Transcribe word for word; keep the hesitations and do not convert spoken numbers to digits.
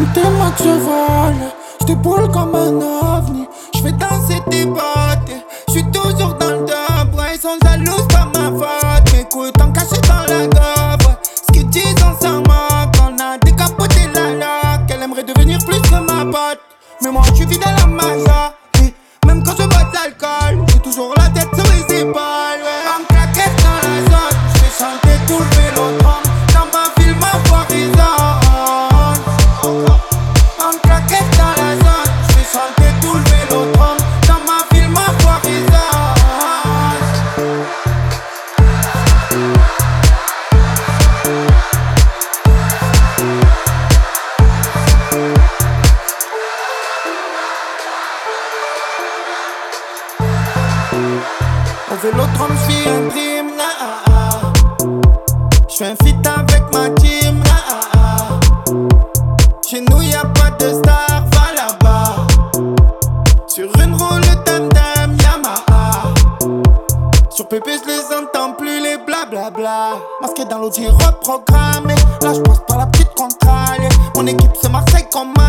Sentez-moi que je vole, je déboule comme un ovni. Je fais danser tes bottes, je suis toujours dans le dub. Ouais, ils sont jaloux, pas ma faute. Mes couilles t'en cachées dans la gobe. Ouais. Ce qu'ils disent, on s'en moque. On a décapoté la loque. Elle aimerait devenir plus que ma pote. Mais moi, je suis fidèle à ma vie. Même quand je bois de l'alcool, j'ai toujours la tête sur les épaules. Ouais. En claquette dans la zone, je fais chanter tout le vélodrome. Dans ma ville, ma voix résonne. En claquette dans la zone, je fais chanter tout le vélodrome. Dans ma ville, ma voix résonne. Au vélodrome, j'vis un dream, là, ah, ah. J'fais un feat avec ma team, là, ah, ah. Chez nous y'a pas de star, va là-bas. Sur une roue, le dam-dam, Yamaha. Sur Pépé, j'les entends plus, les blablabla. Masqué dans l'audi reprogrammé. Là, j'passe par la petite contraille. Mon équipe, c'est Marseille comme